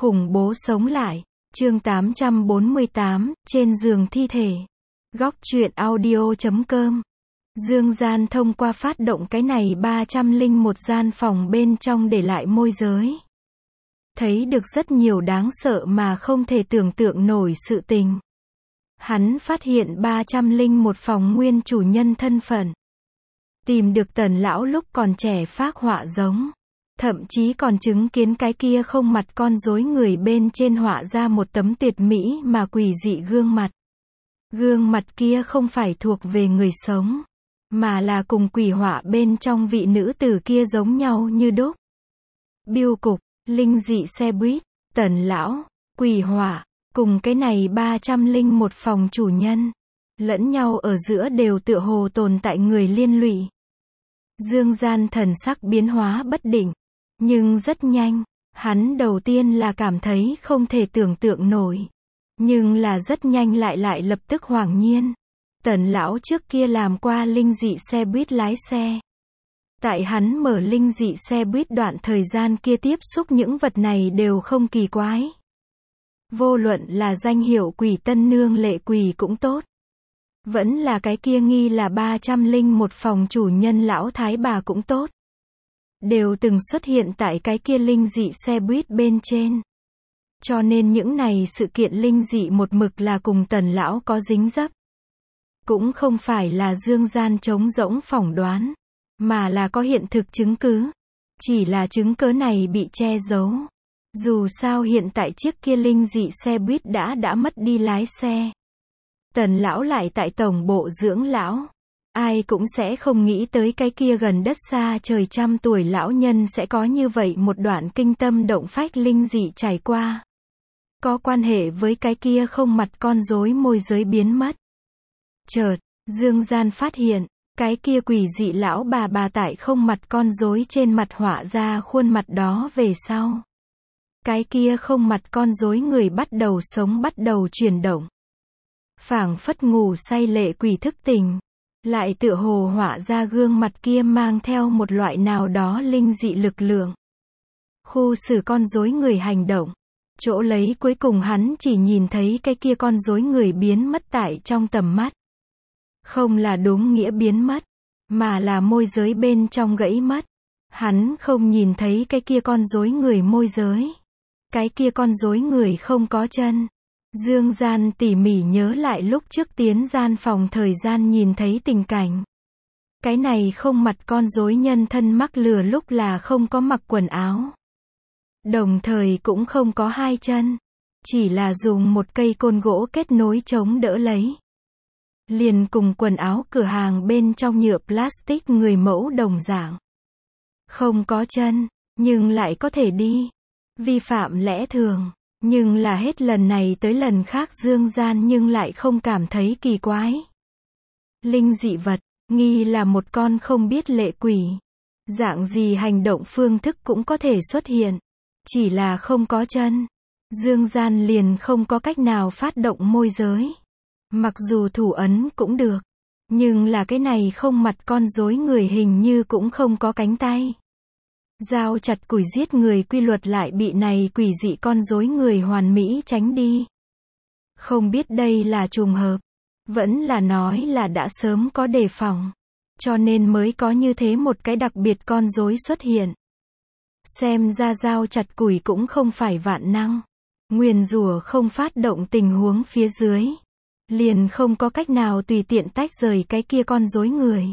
Khủng bố sống lại. Chương 848, trên giường thi thể. Góc truyện audio.com. Dương Gian thông qua phát động cái này 301 gian phòng bên trong để lại môi giới. Thấy được rất nhiều đáng sợ mà không thể tưởng tượng nổi sự tình. Hắn phát hiện 301 phòng nguyên chủ nhân thân phận. Tìm được Tần lão lúc còn trẻ phác họa giống. Thậm chí còn chứng kiến cái kia không mặt con rối người bên trên họa ra một tấm tuyệt mỹ mà quỷ dị gương mặt. Gương mặt kia không phải thuộc về người sống, mà là cùng quỷ họa bên trong vị nữ tử kia giống nhau như đúc. Biêu cục, linh dị xe buýt, Tần lão, quỷ họa, cùng cái này 301 phòng chủ nhân, lẫn nhau ở giữa đều tựa hồ tồn tại người liên lụy. Dương Gian thần sắc biến hóa bất định, nhưng rất nhanh, hắn đầu tiên là cảm thấy không thể tưởng tượng nổi, nhưng là rất nhanh lại lập tức hoảng nhiên. Tần lão trước kia làm qua linh dị xe buýt lái xe. Tại hắn mở linh dị xe buýt đoạn thời gian kia tiếp xúc những vật này đều không kỳ quái. Vô luận là danh hiệu quỷ tân nương lệ quỷ cũng tốt, vẫn là cái kia nghi là 301 phòng chủ nhân lão thái bà cũng tốt, đều từng xuất hiện tại cái kia linh dị xe buýt bên trên. Cho nên những này sự kiện linh dị một mực là cùng Tần lão có dính dấp. Cũng không phải là Dương Gian trống rỗng phỏng đoán, mà là có hiện thực chứng cứ. Chỉ là chứng cứ này bị che giấu. Dù sao hiện tại chiếc kia linh dị xe buýt đã mất đi lái xe. Tần lão lại tại tổng bộ dưỡng lão. Ai cũng sẽ không nghĩ tới cái kia gần đất xa trời trăm tuổi lão nhân sẽ có như vậy một đoạn kinh tâm động phách linh dị trải qua. Có quan hệ với cái kia không mặt con rối môi giới biến mất. Chợt, Dương Gian phát hiện, cái kia quỷ dị lão bà tại không mặt con rối trên mặt họa ra khuôn mặt đó về sau. Cái kia không mặt con rối người bắt đầu sống bắt đầu chuyển động. Phảng phất ngủ say lệ quỷ thức tỉnh. Lại tựa hồ họa ra gương mặt kia mang theo một loại nào đó linh dị lực lượng. Khu xử con rối người hành động. Chỗ lấy cuối cùng hắn chỉ nhìn thấy cái kia con rối người biến mất tại trong tầm mắt. Không là đúng nghĩa biến mất, mà là môi giới bên trong gãy mất. Hắn không nhìn thấy cái kia con rối người môi giới. Cái kia con rối người không có chân. Dương Gian tỉ mỉ nhớ lại lúc trước tiến gian phòng thời gian nhìn thấy tình cảnh. Cái này không mặt con rối nhân thân mắc lừa lúc là không có mặc quần áo. Đồng thời cũng không có hai chân. Chỉ là dùng một cây côn gỗ kết nối chống đỡ lấy. Liền cùng quần áo cửa hàng bên trong nhựa plastic người mẫu đồng dạng. Không có chân, nhưng lại có thể đi. Vi phạm lẽ thường. Nhưng là hết lần này tới lần khác Dương Gian nhưng lại không cảm thấy kỳ quái. Linh dị vật, nghi là một con không biết lệ quỷ. Dạng gì hành động phương thức cũng có thể xuất hiện. Chỉ là không có chân. Dương Gian liền không có cách nào phát động môi giới. Mặc dù thủ ấn cũng được. Nhưng là cái này không mặt con rối người hình như cũng không có cánh tay. Dao chặt củi giết người quy luật lại bị này quỷ dị con rối người hoàn mỹ tránh đi. Không biết đây là trùng hợp. Vẫn là nói là đã sớm có đề phòng. Cho nên mới có như thế một cái đặc biệt con rối xuất hiện. Xem ra dao chặt củi cũng không phải vạn năng. Nguyền rủa không phát động tình huống phía dưới. Liền không có cách nào tùy tiện tách rời cái kia con rối người.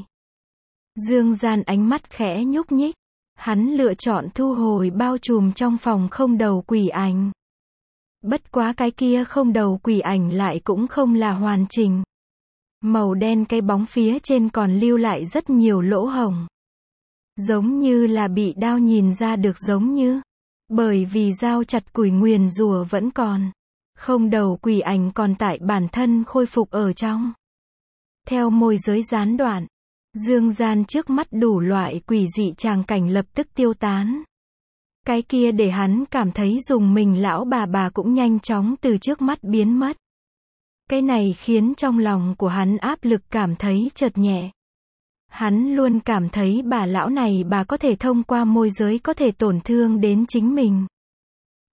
Dương Gian ánh mắt khẽ nhúc nhích. Hắn lựa chọn thu hồi bao trùm trong phòng không đầu quỷ ảnh. Bất quá cái kia không đầu quỷ ảnh lại cũng không là hoàn chỉnh. Màu đen cái bóng phía trên còn lưu lại rất nhiều lỗ hổng. Giống như là bị đao nhìn ra được giống như. Bởi vì dao chặt củi nguyền rủa vẫn còn. Không đầu quỷ ảnh còn tại bản thân khôi phục ở trong. Theo môi giới gián đoạn. Dương Gian trước mắt đủ loại quỷ dị tràng cảnh lập tức tiêu tán. Cái kia để hắn cảm thấy dùng mình lão bà cũng nhanh chóng từ trước mắt biến mất. Cái này khiến trong lòng của hắn áp lực cảm thấy chợt nhẹ. Hắn luôn cảm thấy bà lão này có thể thông qua môi giới có thể tổn thương đến chính mình.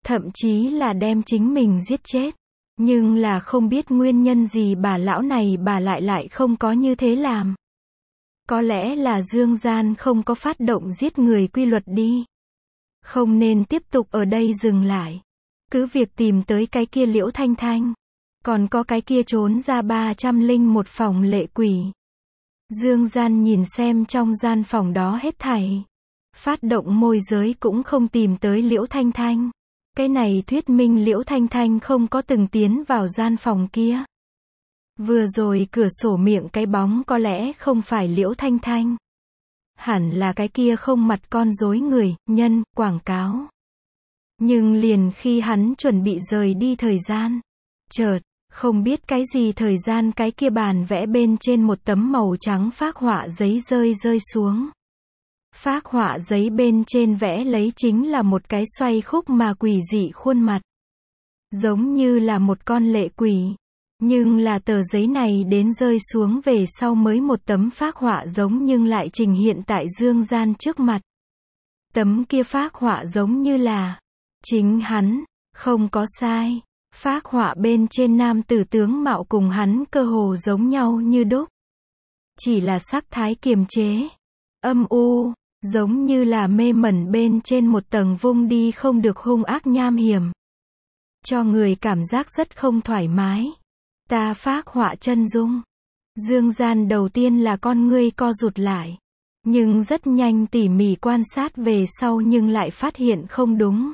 thậm chí là đem chính mình giết chết. Nhưng là không biết nguyên nhân gì bà lão này bà lại không có như thế làm. Có lẽ là Dương Gian không có phát động giết người quy luật đi. Không nên tiếp tục ở đây dừng lại. Cứ việc tìm tới cái kia Liễu Thanh Thanh. Còn có cái kia trốn ra 301 phòng lệ quỷ. Dương Gian nhìn xem trong gian phòng đó hết thảy. Phát động môi giới cũng không tìm tới Liễu Thanh Thanh. Cái này thuyết minh Liễu Thanh Thanh không có từng tiến vào gian phòng kia. Vừa rồi cửa sổ miệng cái bóng có lẽ không phải Liễu Thanh Thanh. Hẳn là cái kia không mặt con rối người, nhân, quảng cáo. Nhưng liền khi hắn chuẩn bị rời đi thời gian. Chợt, không biết cái gì thời gian cái kia bàn vẽ bên trên một tấm màu trắng phác họa giấy rơi xuống. Phác họa giấy bên trên vẽ lấy chính là một cái xoay khúc mà quỷ dị khuôn mặt. Giống như là một con lệ quỷ. Nhưng là tờ giấy này đến rơi xuống về sau mới một tấm phác họa giống nhưng lại trình hiện tại Dương Gian trước mặt. Tấm kia phác họa giống như là chính hắn, không có sai. Phác họa bên trên nam tử tướng mạo cùng hắn cơ hồ giống nhau như đúc. Chỉ là sắc thái kiềm chế, âm u, giống như là mê mẩn bên trên một tầng vung đi không được hung ác nham hiểm. Cho người cảm giác rất không thoải mái. Ta phác họa chân dung. Dương Gian đầu tiên là con ngươi co rụt lại. Nhưng rất nhanh tỉ mỉ quan sát về sau nhưng lại phát hiện không đúng.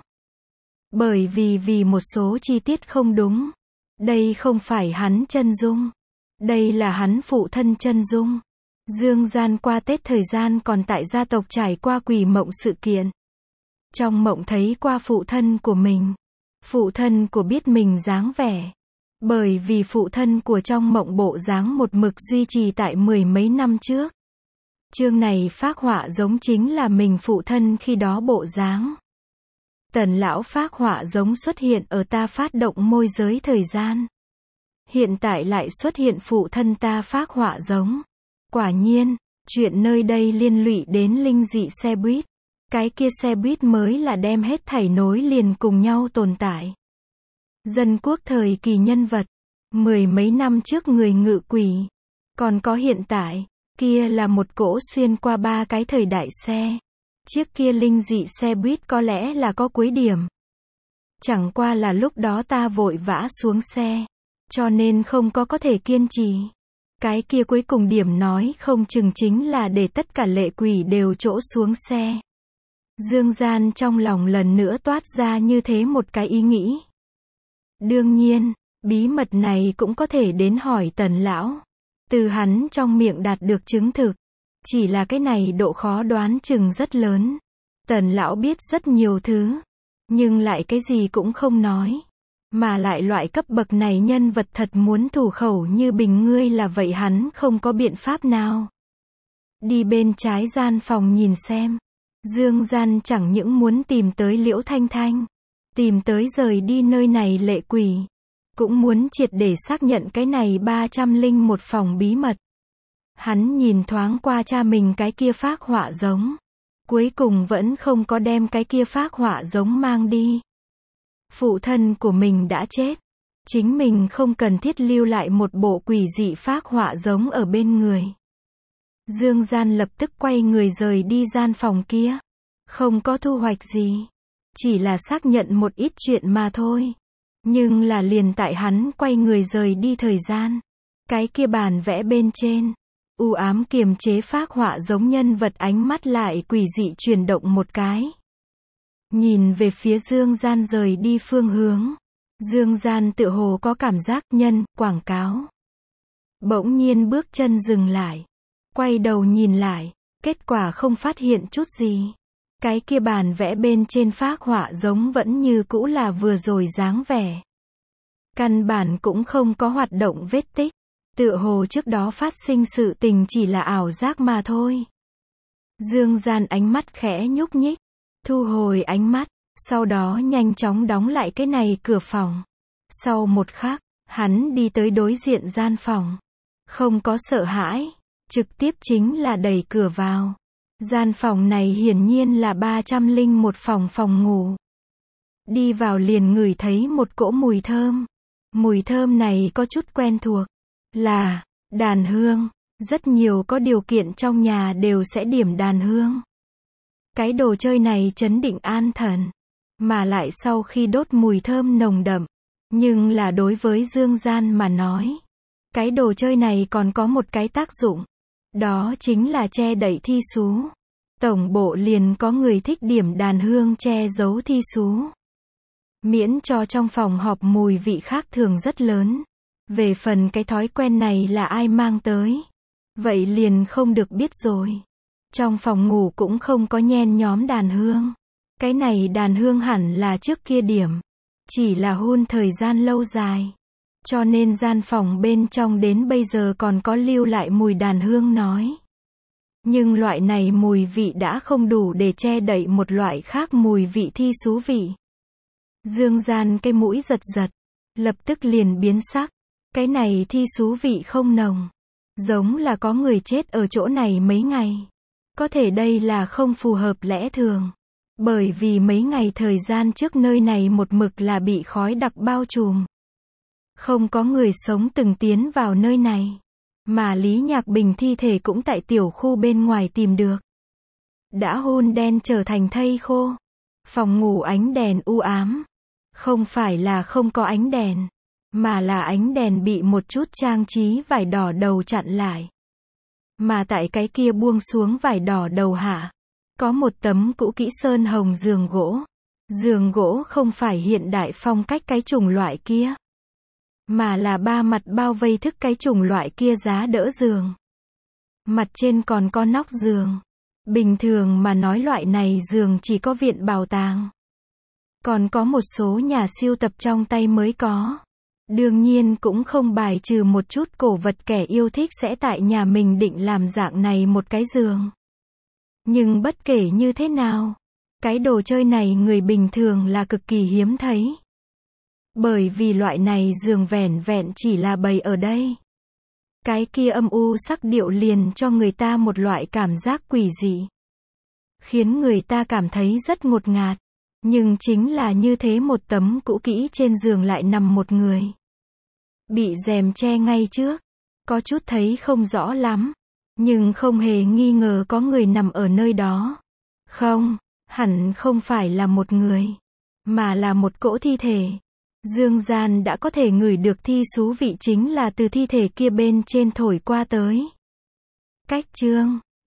Bởi vì một số chi tiết không đúng. Đây không phải hắn chân dung. Đây là hắn phụ thân chân dung. Dương Gian qua Tết thời gian còn tại gia tộc trải qua quỷ mộng sự kiện. Trong mộng thấy qua phụ thân của mình. Phụ thân của biết mình dáng vẻ. Bởi vì phụ thân của trong mộng bộ dáng một mực duy trì tại mười mấy năm trước. Chương này phác họa giống chính là mình phụ thân khi đó bộ dáng. Tần lão phác họa giống xuất hiện ở ta phát động môi giới thời gian. Hiện tại lại xuất hiện phụ thân ta phác họa giống. Quả nhiên, chuyện nơi đây liên lụy đến linh dị xe buýt. Cái kia xe buýt mới là đem hết thảy nối liền cùng nhau tồn tại. Dân quốc thời kỳ nhân vật, mười mấy năm trước người ngự quỷ. Còn có hiện tại, kia là một cỗ xuyên qua ba cái thời đại xe. Chiếc kia linh dị xe buýt có lẽ là có cuối điểm. Chẳng qua là lúc đó ta vội vã xuống xe. Cho nên không có thể kiên trì. Cái kia cuối cùng điểm nói không chừng chính là để tất cả lệ quỷ đều chỗ xuống xe. Dương Gian trong lòng lần nữa toát ra như thế một cái ý nghĩ. Đương nhiên, bí mật này cũng có thể đến hỏi Tần lão. Từ hắn trong miệng đạt được chứng thực. Chỉ là cái này độ khó đoán chừng rất lớn. Tần lão biết rất nhiều thứ. Nhưng lại cái gì cũng không nói. Mà lại loại cấp bậc này nhân vật thật muốn thủ khẩu như bình ngươi là vậy hắn không có biện pháp nào. Đi bên trái gian phòng nhìn xem. Dương Gian chẳng những muốn tìm tới Liễu Thanh Thanh. Tìm tới rời đi nơi này lệ quỷ. Cũng muốn triệt để xác nhận cái này 301 phòng bí mật. Hắn nhìn thoáng qua cha mình cái kia phác họa giống. Cuối cùng vẫn không có đem cái kia phác họa giống mang đi. Phụ thân của mình đã chết. Chính mình không cần thiết lưu lại một bộ quỷ dị phác họa giống ở bên người. Dương Gian lập tức quay người rời đi gian phòng kia. Không có thu hoạch gì. Chỉ là xác nhận một ít chuyện mà thôi. Nhưng là liền tại hắn quay người rời đi thời gian. Cái kia bàn vẽ bên trên. U ám kiềm chế phác họa giống nhân vật ánh mắt lại quỷ dị chuyển động một cái. Nhìn về phía Dương Gian rời đi phương hướng. Dương Gian tựa hồ có cảm giác nhân, quảng cáo. Bỗng nhiên bước chân dừng lại. Quay đầu nhìn lại. Kết quả không phát hiện chút gì. Cái kia bàn vẽ bên trên phác họa giống vẫn như cũ là vừa rồi dáng vẻ. Căn bản cũng không có hoạt động vết tích. Tựa hồ trước đó phát sinh sự tình chỉ là ảo giác mà thôi. Dương Gian ánh mắt khẽ nhúc nhích. Thu hồi ánh mắt. Sau đó nhanh chóng đóng lại cái này cửa phòng. Sau một khắc, hắn đi tới đối diện gian phòng. Không có sợ hãi. Trực tiếp chính là đẩy cửa vào. Gian phòng này hiển nhiên là 301 phòng ngủ. Đi vào liền ngửi thấy một cỗ mùi thơm. Mùi thơm này có chút quen thuộc. Là đàn hương. Rất nhiều có điều kiện trong nhà đều sẽ điểm đàn hương. Cái đồ chơi này trấn định an thần. Mà lại sau khi đốt mùi thơm nồng đậm. Nhưng là đối với Dương Gian mà nói. Cái đồ chơi này còn có một cái tác dụng. Đó chính là che đậy thi xú. Tổng bộ liền có người thích điểm đàn hương che giấu thi xú. Miễn cho trong phòng họp mùi vị khác thường rất lớn. Về phần cái thói quen này là ai mang tới. Vậy liền không được biết rồi. Trong phòng ngủ cũng không có nhen nhóm đàn hương. Cái này đàn hương hẳn là trước kia điểm. Chỉ là hun thời gian lâu dài. Cho nên gian phòng bên trong đến bây giờ còn có lưu lại mùi đàn hương nói. Nhưng loại này mùi vị đã không đủ để che đậy một loại khác mùi vị thi xú vị. Dương Gian cái mũi giật giật. Lập tức liền biến sắc. Cái này thi xú vị không nồng. Giống là có người chết ở chỗ này mấy ngày. Có thể đây là không phù hợp lẽ thường. Bởi vì mấy ngày thời gian trước nơi này một mực là bị khói đặc bao trùm. Không có người sống từng tiến vào nơi này. Mà Lý Nhạc Bình thi thể cũng tại tiểu khu bên ngoài tìm được. Đã hun đen trở thành thây khô. Phòng ngủ ánh đèn u ám. Không phải là không có ánh đèn. Mà là ánh đèn bị một chút trang trí vải đỏ đầu chặn lại. Mà tại cái kia buông xuống vải đỏ đầu hạ. Có một tấm cũ kỹ sơn hồng giường gỗ. Giường gỗ không phải hiện đại phong cách cái chủng loại kia. Mà là ba mặt bao vây thức cái chủng loại kia giá đỡ giường. Mặt trên còn có nóc giường. Bình thường mà nói loại này giường chỉ có viện bảo tàng. Còn có một số nhà sưu tập trong tay mới có. Đương nhiên cũng không bài trừ một chút cổ vật kẻ yêu thích sẽ tại nhà mình định làm dạng này một cái giường. Nhưng bất kể như thế nào, cái đồ chơi này người bình thường là cực kỳ hiếm thấy. Bởi vì loại này giường vẻn vẹn chỉ là bày ở đây. Cái kia âm u sắc điệu liền cho người ta một loại cảm giác quỷ dị. Khiến người ta cảm thấy rất ngột ngạt. Nhưng chính là như thế một tấm cũ kỹ trên giường lại nằm một người. Bị rèm che ngay trước. Có chút thấy không rõ lắm. Nhưng không hề nghi ngờ có người nằm ở nơi đó. Không, hẳn không phải là một người. Mà là một cỗ thi thể. Dương Gian đã có thể ngửi được thi xú vị chính là từ thi thể kia bên trên thổi qua tới. Cách chương